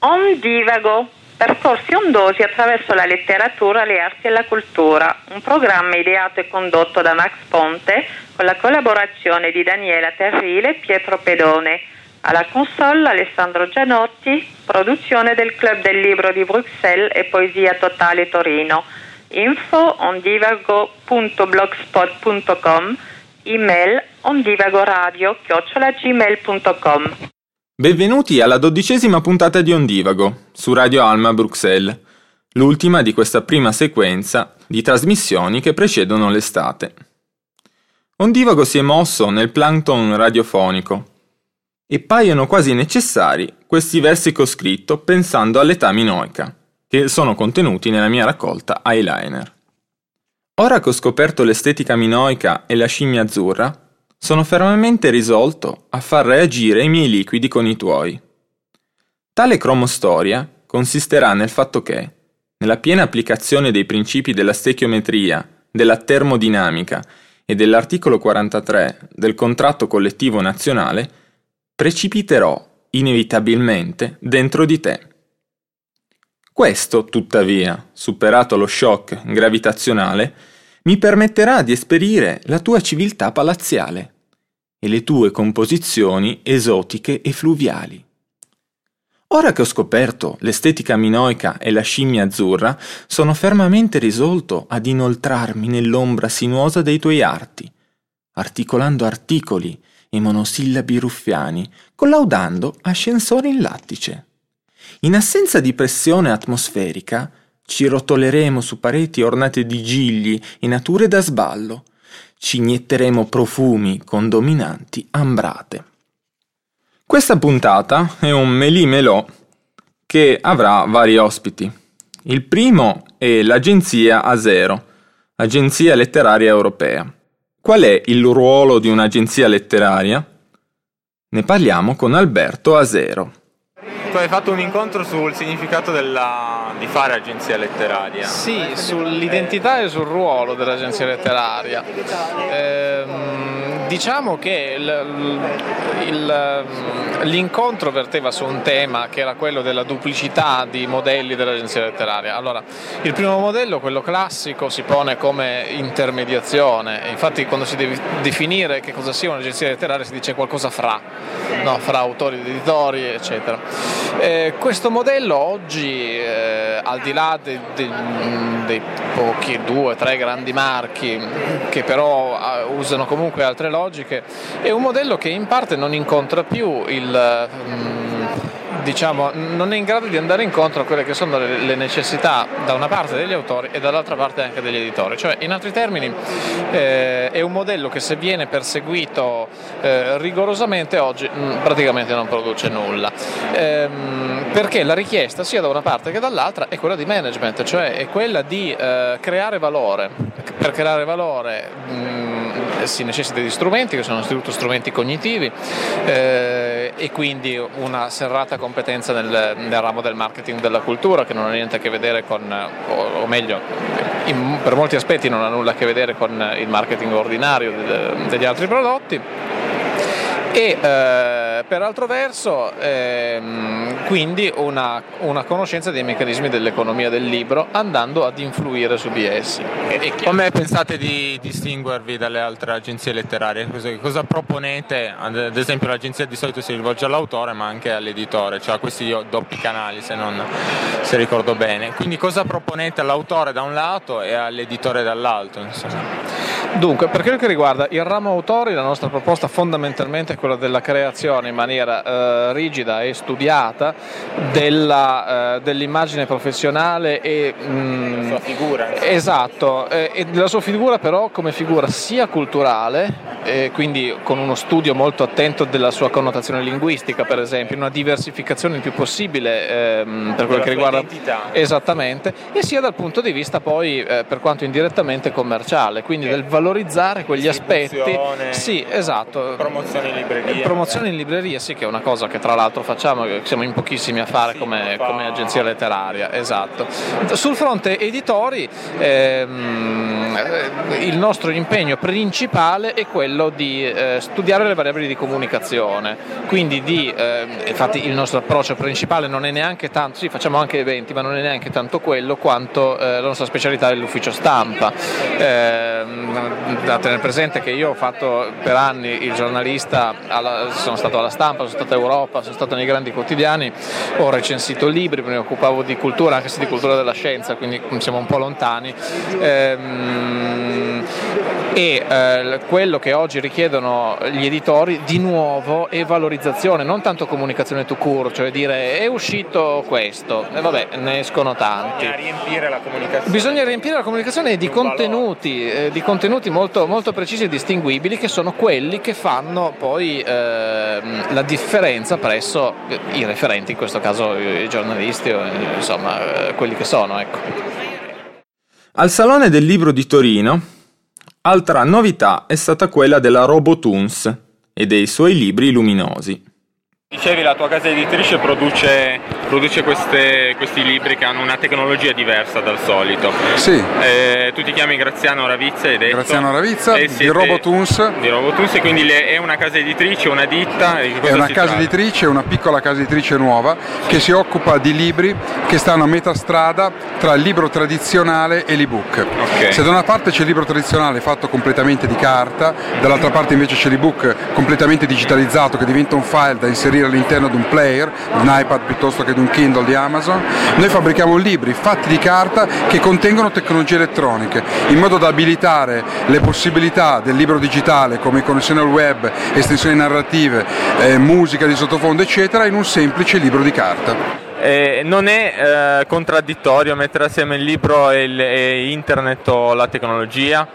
Ondivago, percorsi ondosi attraverso la letteratura, le arti e la cultura, un programma ideato e condotto da Max Ponte con la collaborazione di Daniela Terrile e Pietro Pedone. Alla console Alessandro Gianotti, produzione del Club del Libro di Bruxelles e Poesia Totale Torino. Info ondivago.blogspot.com, email ondivagoradio@gmail.com. Benvenuti alla 12ª puntata di Ondivago, su Radio Alma Bruxelles, l'ultima di questa prima sequenza di trasmissioni che precedono l'estate. Ondivago si è mosso nel plankton radiofonico e paiono quasi necessari questi versi che ho scritto pensando all'età minoica, che sono contenuti nella mia raccolta Eyeliner. Ora che ho scoperto l'estetica minoica e la scimmia azzurra, sono fermamente risolto a far reagire i miei liquidi con i tuoi. Tale cromostoria consisterà nel fatto che, nella piena applicazione dei principi della stechiometria, della termodinamica e dell'articolo 43 del contratto collettivo nazionale, precipiterò inevitabilmente dentro di te. Questo, tuttavia, superato lo shock gravitazionale, mi permetterà di esperire la tua civiltà palaziale e le tue composizioni esotiche e fluviali. Ora che ho scoperto l'estetica minoica e la scimmia azzurra, sono fermamente risolto ad inoltrarmi nell'ombra sinuosa dei tuoi arti, articolando articoli e monosillabi ruffiani, collaudando ascensori in lattice. In assenza di pressione atmosferica, ci rotoleremo su pareti ornate di gigli e nature da sballo. Ci inietteremo profumi condominanti ambrate. Questa puntata è un melì-melò che avrà vari ospiti. Il primo è l'agenzia Azero, Agenzia Letteraria Europea. Qual è il ruolo di un'agenzia letteraria? Ne parliamo con Alberto Azero. Tu hai fatto un incontro sul significato di fare agenzia letteraria. Sì, sull'identità e sul ruolo dell'agenzia letteraria. Diciamo che l'incontro verteva su un tema che era quello della duplicità di modelli dell'agenzia letteraria. Allora, il primo modello, quello classico, si pone come intermediazione. Infatti, quando si deve definire che cosa sia un'agenzia letteraria, si dice qualcosa fra autori ed editori, eccetera. Questo modello oggi, al di là dei pochi 2 o 3 grandi marchi che però usano comunque altre logiche, è un modello che in parte non incontra più non è in grado di andare incontro a quelle che sono le necessità da una parte degli autori e dall'altra parte anche degli editori. Cioè, in altri termini, è un modello che, se viene perseguito rigorosamente, oggi praticamente non produce nulla, perché la richiesta sia da una parte che dall'altra è quella di management, cioè è quella di creare valore. Per creare valore si necessita di strumenti che sono innanzitutto strumenti cognitivi, e quindi una serrata competenza nel ramo del marketing della cultura, che non ha niente a che vedere con, o meglio, per molti aspetti non ha nulla a che vedere con il marketing ordinario degli altri prodotti. E per altro verso quindi una conoscenza dei meccanismi dell'economia del libro, andando ad influire su di essi. Come pensate di distinguervi dalle altre agenzie letterarie? Cosa proponete? Ad esempio, l'agenzia di solito si rivolge all'autore ma anche all'editore, cioè a questi doppi canali, se ricordo bene. Quindi cosa proponete all'autore da un lato e all'editore dall'altro, insomma? Dunque, per quello che riguarda il ramo autori, la nostra proposta fondamentalmente è quella della creazione in maniera rigida e studiata dell'immagine professionale e la sua figura. Esatto, e della sua figura, però come figura sia culturale, quindi con uno studio molto attento della sua connotazione linguistica, per esempio, una diversificazione il più possibile per quello che riguarda identità. Esattamente, e sia dal punto di vista poi, per quanto indirettamente, commerciale, quindi del valore valorizzare quegli aspetti. Sì, esatto. Promozioni in libreria. Promozioni in libreria, sì, che è una cosa che tra l'altro facciamo, che siamo in pochissimi a fare come agenzia letteraria, esatto. Sul fronte editori il nostro impegno principale è quello di studiare le variabili di comunicazione, quindi infatti il nostro approccio principale non è neanche tanto, sì, facciamo anche eventi, ma non è neanche tanto quello quanto la nostra specialità è l'ufficio stampa. Da tenere presente che io ho fatto per anni il giornalista, sono stato alla Stampa, sono stato a Europa, sono stato nei grandi quotidiani, ho recensito libri, mi occupavo di cultura, anche se di cultura della scienza, quindi siamo un po' lontani. Quello che oggi richiedono gli editori di nuovo è valorizzazione, non tanto comunicazione to court, cioè dire è uscito questo e vabbè, ne escono tanti. Bisogna riempire la comunicazione di contenuti molto, molto precisi e distinguibili, che sono quelli che fanno poi la differenza presso i referenti, in questo caso i giornalisti o insomma quelli che sono, ecco. Al Salone del Libro di Torino, altra novità è stata quella della Robotoons e dei suoi libri luminosi. Dicevi, la tua casa editrice produce questi libri che hanno una tecnologia diversa dal solito. Sì. Tu ti chiami Graziano Ravizza, hai detto? Graziano Ravizza, di Robotoons. Di Robotoons, e quindi è una casa editrice, una ditta? È una casa editrice, una piccola casa editrice nuova che si occupa di libri che stanno a metà strada tra il libro tradizionale e l'ebook. Okay. Se da una parte c'è il libro tradizionale fatto completamente di carta, dall'altra parte invece c'è l'ebook completamente digitalizzato che diventa un file da inserire all'interno di un player, un iPad piuttosto che di un Kindle di Amazon, noi fabbrichiamo libri fatti di carta che contengono tecnologie elettroniche, in modo da abilitare le possibilità del libro digitale come connessione al web, estensioni narrative, musica di sottofondo eccetera, in un semplice libro di carta. Non è contraddittorio mettere assieme il libro e internet o la tecnologia?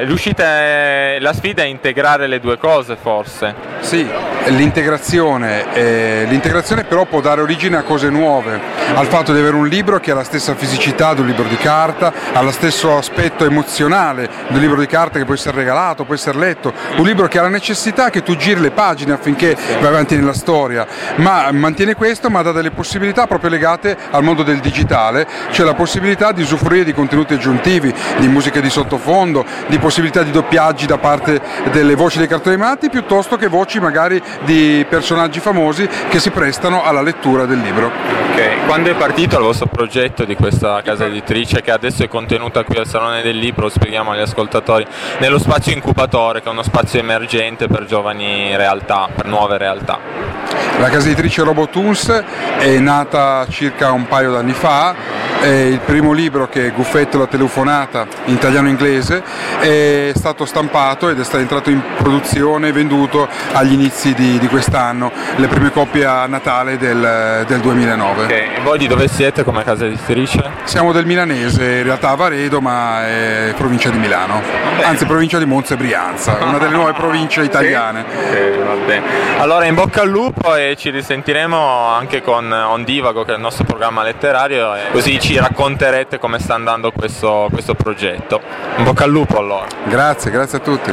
La sfida è integrare le due cose, forse? Sì, l'integrazione però può dare origine a cose nuove, al fatto di avere un libro che ha la stessa fisicità di un libro di carta, ha lo stesso aspetto emozionale di un libro di carta che può essere regalato, può essere letto, un libro che ha la necessità che tu giri le pagine affinché vai avanti nella storia, ma mantiene questo, ma dà delle possibilità proprio legate al mondo del digitale, cioè la possibilità di usufruire di contenuti aggiuntivi, di musica di sottofondo, di possibilità di doppiaggi da parte delle voci dei cartoni animati piuttosto che voci magari di personaggi famosi che si prestano alla lettura del libro. Ok, quando è partito il vostro progetto di questa casa editrice che adesso è contenuta qui al Salone del Libro, lo spieghiamo agli ascoltatori, nello spazio incubatore, che è uno spazio emergente per giovani realtà, per nuove realtà? La casa editrice Robotoons è nata circa un paio d'anni fa, il primo libro, che è Guffetto la telefonata in italiano e inglese, è stato stampato ed è stato entrato in produzione e venduto agli inizi di quest'anno, le prime copie a Natale del 2009. Okay. E voi di dove siete come casa editrice? Siamo del milanese, in realtà Varedo, ma è provincia di Milano, anzi provincia di Monza e Brianza, una delle nuove province italiane. Sì? Va bene. Allora in bocca al lupo e ci risentiremo anche con Ondivago, che è il nostro programma letterario, e così ci racconterete come sta andando questo progetto. In bocca al lupo allora. Grazie a tutti.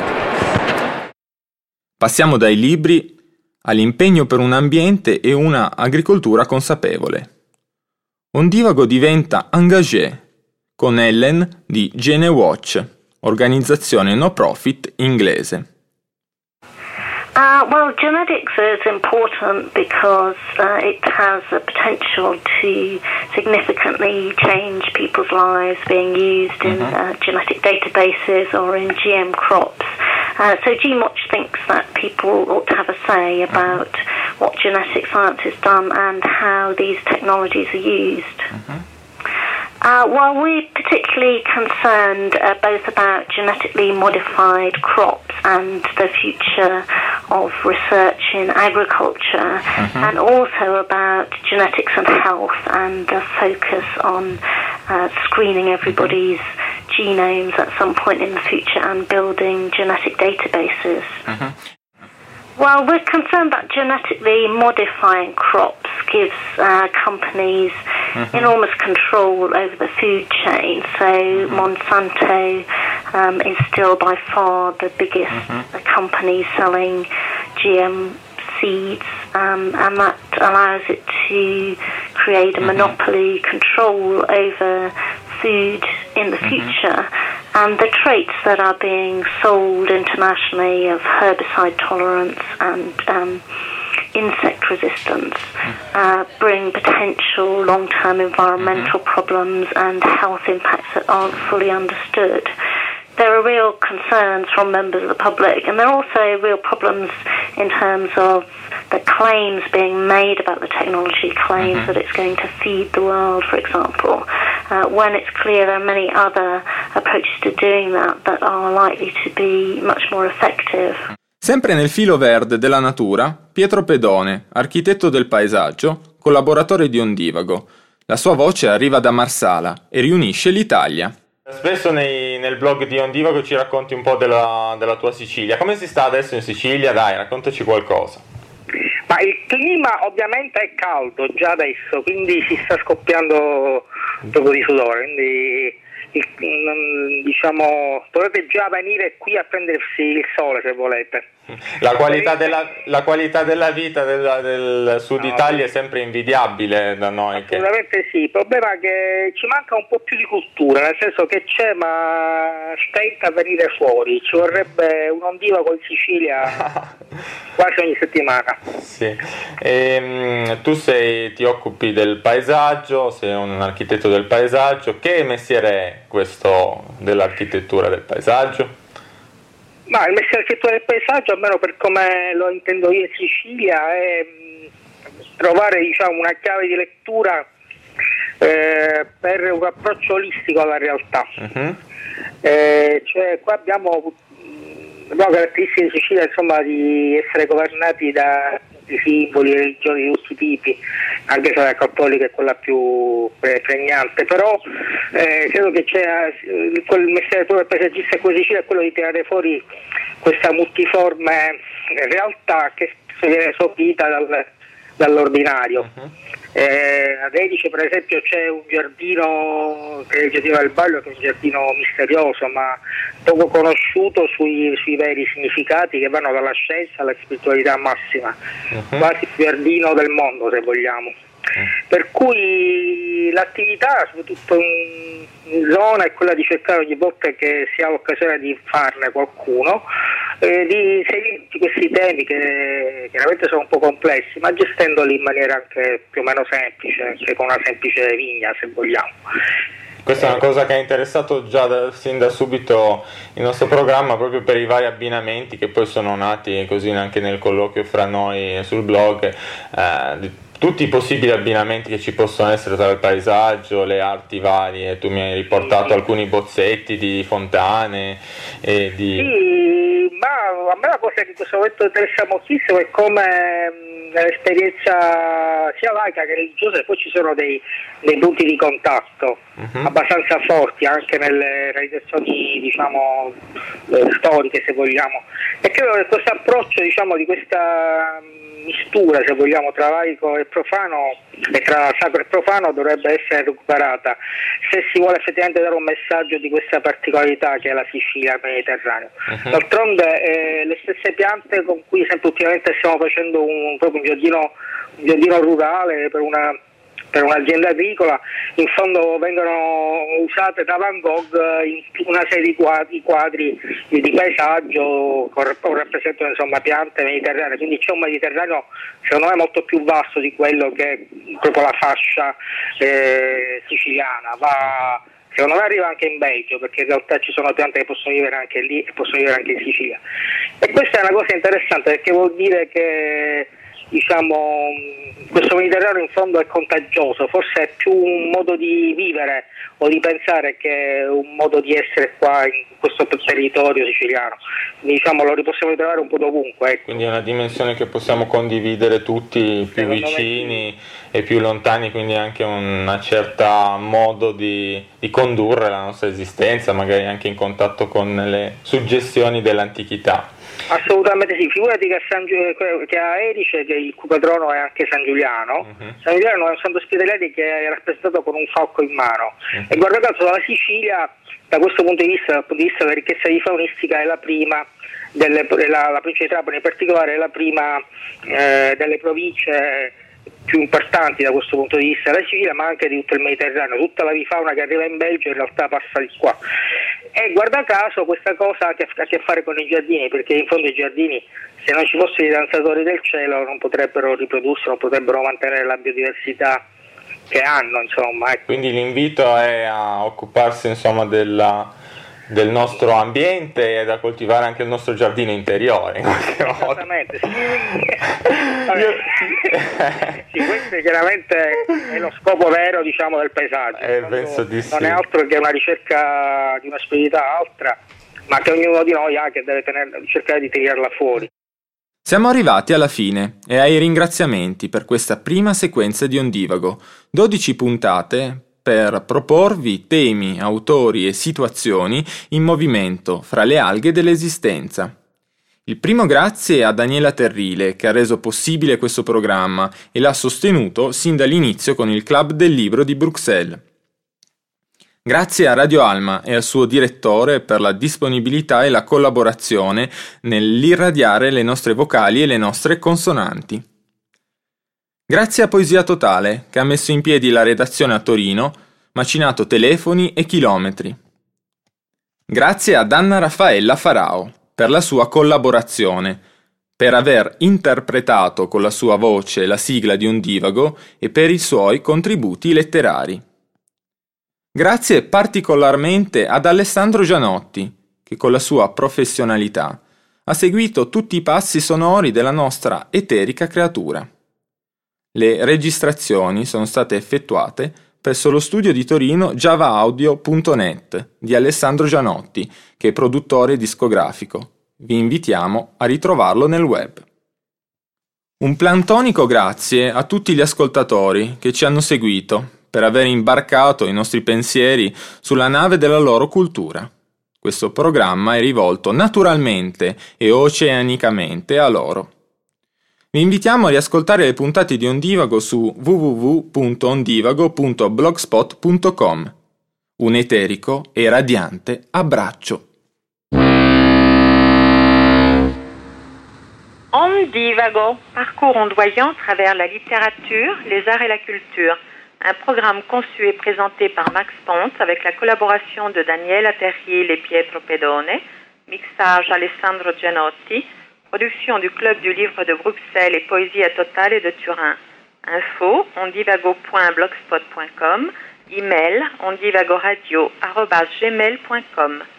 Passiamo dai libri all'impegno per un ambiente e una agricoltura consapevole. Ondivago diventa engagé con Ellen di Gene Watch, organizzazione no profit inglese. Well, genetics is important because it has the potential to significantly change people's lives being used in genetic databases or in GM crops. So GeneWatch thinks that people ought to have a say about what genetic science is done and how these technologies are used. Well, we're particularly concerned both about genetically modified crops and the future of research in agriculture, and also about genetics and health and the focus on screening everybody's genomes at some point in the future and building genetic databases. Well, we're concerned that genetically modifying crops gives companies enormous control over the food chain. So Monsanto is still by far the biggest company selling GM seeds, and that allows it to create a monopoly control over food in the future. And the traits that are being sold internationally of herbicide tolerance and insect resistance bring potential long-term environmental problems and health impacts that aren't fully understood. There are real concerns from members of the public, and there are also real problems in terms of the claims being made about the technology, claims that it's going to feed the world, for example, when it's clear there are many other approaches to doing that are likely to be much more effective. Sempre nel filo verde della natura, Pietro Pedone, architetto del paesaggio, collaboratore di Ondivago. La sua voce arriva da Marsala e riunisce l'Italia. Spesso nel blog di Ondivago ci racconti un po' della tua Sicilia. Come si sta adesso in Sicilia? Dai, raccontaci qualcosa. Ma il clima ovviamente è caldo già adesso, quindi si sta scoppiando proprio di sudore, quindi diciamo dovete già venire qui a prendersi il sole se volete. La qualità della vita del Sud Italia è sempre invidiabile da noi. Assolutamente sì, il problema è che ci manca un po' più di cultura, nel senso che c'è ma stenta a venire fuori, ci vorrebbe un Ondivago in Sicilia quasi ogni settimana. Sì. Tu ti occupi del paesaggio, sei un architetto del paesaggio, che mestiere è questo dell'architettura del paesaggio? Ma il mestiere architettura del paesaggio, almeno per come lo intendo io in Sicilia, è trovare una chiave di lettura per un approccio olistico alla realtà. Cioè qua abbiamo caratteristiche in Sicilia, insomma, di essere governati da simboli, religioni di tutti i tipi, anche se la cattolica è quella più pregnante, però credo che quel mestiere del paesaggista qui in Sicilia è quello di tirare fuori questa multiforme realtà che viene sopita dall'ordinario. Ad Edice per esempio c'è un giardino, che è il giardino del Ballo, che è un giardino misterioso ma poco conosciuto sui veri significati, che vanno dalla scienza alla spiritualità massima, quasi il giardino del mondo se vogliamo. Per cui l'attività, soprattutto in zona, è quella di cercare ogni volta che si ha l'occasione di farne qualcuno, di inserire questi temi che chiaramente sono un po' complessi, ma gestendoli in maniera anche più o meno semplice, anche con una semplice vigna se vogliamo. Questa è una cosa che ha interessato già sin da subito il nostro programma, proprio per i vari abbinamenti che poi sono nati così anche nel colloquio fra noi sul blog, tutti i possibili abbinamenti che ci possono essere tra il paesaggio, le arti varie. Tu mi hai riportato alcuni bozzetti di fontane e di... Sì, ma a me la cosa che in questo momento interessa moltissimo è come nell'esperienza sia laica che religiosa poi ci sono dei punti di contatto abbastanza forti anche nelle realizzazioni storiche se vogliamo, e credo che questo approccio di questa mistura se vogliamo tra laico e profano e tra sacro e profano dovrebbe essere recuperata se si vuole effettivamente dare un messaggio di questa particolarità che è la Sicilia, il Mediterraneo. D'altronde le stesse piante con cui sempre ultimamente stiamo facendo proprio un giardino rurale per un'azienda agricola, in fondo vengono usate da Van Gogh in una serie di quadri di paesaggio che rappresentano piante mediterranee, quindi c'è un Mediterraneo secondo me molto più vasto di quello che è proprio la fascia siciliana. Secondo me arriva anche in Belgio, perché in realtà ci sono piante che possono vivere anche lì e possono vivere anche in Sicilia, e questa è una cosa interessante perché vuol dire che questo Mediterraneo in fondo è contagioso, forse è più un modo di vivere o di pensare che un modo di essere qua in questo territorio siciliano, quindi lo possiamo ritrovare un po' dovunque. Quindi è una dimensione che possiamo condividere tutti, più vicini e più lontani, quindi anche una certa modo di condurre la nostra esistenza, magari anche in contatto con le suggestioni dell'antichità. Assolutamente sì, figurati che a Erice, che il cui patrono è anche San Giuliano, San Giuliano è un santo ospedaliere che è rappresentato con un falco in mano, e guarda caso la Sicilia da questo punto di vista, dal punto di vista della ricchezza di faunistica, è la prima, la provincia di Trapani in particolare è la prima delle province più importanti da questo punto di vista della Sicilia, ma anche di tutto il Mediterraneo. Tutta la vifauna che arriva in Belgio in realtà passa di qua, e guarda caso questa cosa ha a che fare con i giardini, perché in fondo i giardini, se non ci fossero i danzatori del cielo, non potrebbero riprodursi, non potrebbero mantenere la biodiversità che hanno, insomma. Quindi l'invito è a occuparsi, insomma, del nostro ambiente ed a coltivare anche il nostro giardino interiore. Esattamente, sì. Sì, questo chiaramente è lo scopo vero, diciamo, del paesaggio. Penso di sì. Non è altro che una ricerca di una spiritualità altra, ma che ognuno di noi ha, che deve cercare di tirarla fuori. Siamo arrivati alla fine e ai ringraziamenti per questa prima sequenza di Ondivago, 12 puntate per proporvi temi, autori e situazioni in movimento fra le alghe dell'esistenza. Il primo grazie a Daniela Terrile, che ha reso possibile questo programma e l'ha sostenuto sin dall'inizio con il Club del Libro di Bruxelles. Grazie a Radio Alma e al suo direttore per la disponibilità e la collaborazione nell'irradiare le nostre vocali e le nostre consonanti. Grazie a Poesia Totale, che ha messo in piedi la redazione a Torino, macinato telefoni e chilometri. Grazie ad Anna Raffaella Farao per la sua collaborazione, per aver interpretato con la sua voce la sigla di Ondivago e per i suoi contributi letterari. Grazie particolarmente ad Alessandro Gianotti, che con la sua professionalità ha seguito tutti i passi sonori della nostra eterica creatura. Le registrazioni sono state effettuate presso lo studio di Torino javaaudio.net di Alessandro Gianotti, che è produttore discografico. Vi invitiamo a ritrovarlo nel web. Un plantonico grazie a tutti gli ascoltatori che ci hanno seguito per aver imbarcato i nostri pensieri sulla nave della loro cultura. Questo programma è rivolto naturalmente e oceanicamente a loro. Vi invitiamo a riascoltare le puntate di Ondivago su www.ondivago.blogspot.com. Un eterico e radiante abbraccio. Ondivago, parcours ondoyant à travers la littérature, les arts et la culture. Un programme conçu et présenté par Max Ponce avec la collaboration de Daniela Terril et Pietro Pedone, mixage Alessandro Gianotti, production du Club du Livre de Bruxelles et Poesia Totale de Turin. Info ondivago.blogspot.com, email ondivagoradio@gmail.com.